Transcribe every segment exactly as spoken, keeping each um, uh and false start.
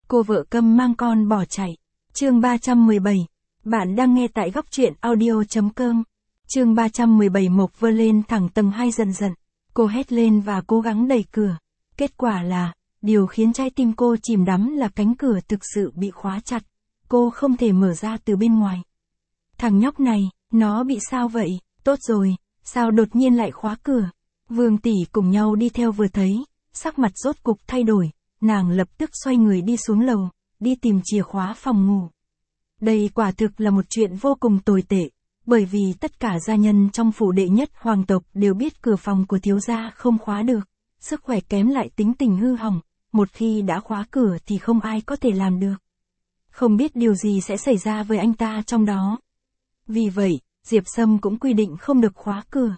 cô vợ câm mang con bỏ chạy. Chương ba trăm mười bảy. Bạn đang nghe tại góc truyện audio chấm com. Chương ba trăm mười bảy. Mộc Vơ lên thẳng tầng hai dần dần. Cô hét lên và cố gắng đẩy cửa. Kết quả là, điều khiến trái tim cô chìm đắm là cánh cửa thực sự bị khóa chặt. Cô không thể mở ra từ bên ngoài. Thằng nhóc này, nó bị sao vậy? Tốt rồi, sao đột nhiên lại khóa cửa? Vương tỷ cùng nhau đi theo vừa thấy, sắc mặt rốt cục thay đổi, nàng lập tức xoay người đi xuống lầu, đi tìm chìa khóa phòng ngủ. Đây quả thực là một chuyện vô cùng tồi tệ, bởi vì tất cả gia nhân trong phủ đệ nhất hoàng tộc đều biết cửa phòng của thiếu gia không khóa được, sức khỏe kém lại tính tình hư hỏng, một khi đã khóa cửa thì không ai có thể làm được. Không biết điều gì sẽ xảy ra với anh ta trong đó. Vì vậy, Diệp Sâm cũng quy định không được khóa cửa.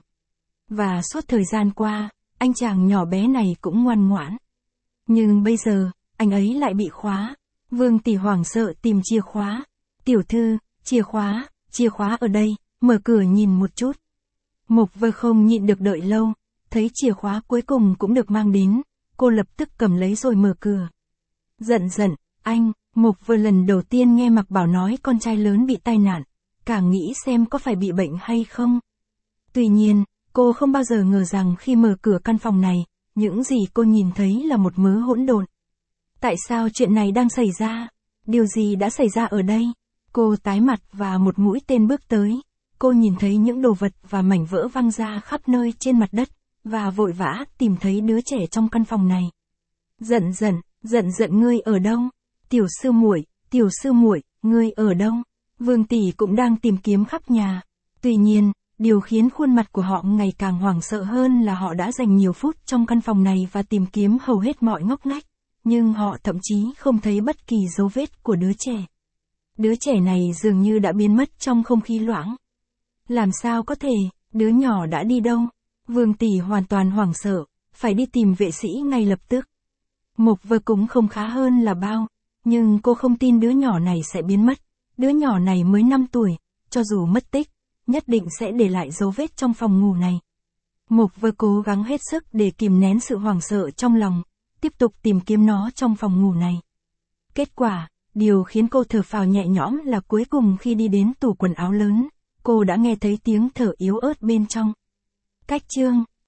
Và suốt thời gian qua, anh chàng nhỏ bé này cũng ngoan ngoãn. Nhưng bây giờ, anh ấy lại bị khóa. Vương tỷ hoảng sợ tìm chìa khóa. Tiểu thư, chìa khóa, chìa khóa ở đây, mở cửa nhìn một chút. Mộc Vơ không nhịn được đợi lâu, thấy chìa khóa cuối cùng cũng được mang đến, cô lập tức cầm lấy rồi mở cửa. Giận giận, anh, Mộc Vơ lần đầu tiên nghe Mạc Bảo nói con trai lớn bị tai nạn, càng nghĩ xem có phải bị bệnh hay không. Tuy nhiên, cô không bao giờ ngờ rằng khi mở cửa căn phòng này, những gì cô nhìn thấy là một mớ hỗn độn. Tại sao chuyện này đang xảy ra? Điều gì đã xảy ra ở đây? Cô tái mặt và một mũi tên bước tới. Cô nhìn thấy những đồ vật và mảnh vỡ văng ra khắp nơi trên mặt đất, và vội vã tìm thấy đứa trẻ trong căn phòng này. Giận giận, giận giận ngươi ở đâu? Tiểu sư muội, tiểu sư muội, ngươi ở đâu? Vương tỷ cũng đang tìm kiếm khắp nhà. Tuy nhiên, điều khiến khuôn mặt của họ ngày càng hoảng sợ hơn là họ đã dành nhiều phút trong căn phòng này và tìm kiếm hầu hết mọi ngóc ngách, nhưng họ thậm chí không thấy bất kỳ dấu vết của đứa trẻ. Đứa trẻ này dường như đã biến mất trong không khí loãng. Làm sao có thể, đứa nhỏ đã đi đâu? Vương tỷ hoàn toàn hoảng sợ, phải đi tìm vệ sĩ ngay lập tức. Mộc Vơ cũng không khá hơn là bao, nhưng cô không tin đứa nhỏ này sẽ biến mất. Đứa nhỏ này mới năm tuổi, cho dù mất tích, nhất định sẽ để lại dấu vết trong phòng ngủ này. Mộc Vơ cố gắng hết sức để kìm nén sự hoảng sợ trong lòng, tiếp tục tìm kiếm nó trong phòng ngủ này. Kết quả, điều khiến cô thở phào nhẹ nhõm là cuối cùng khi đi đến tủ quần áo lớn, cô đã nghe thấy tiếng thở yếu ớt bên trong. Cách chương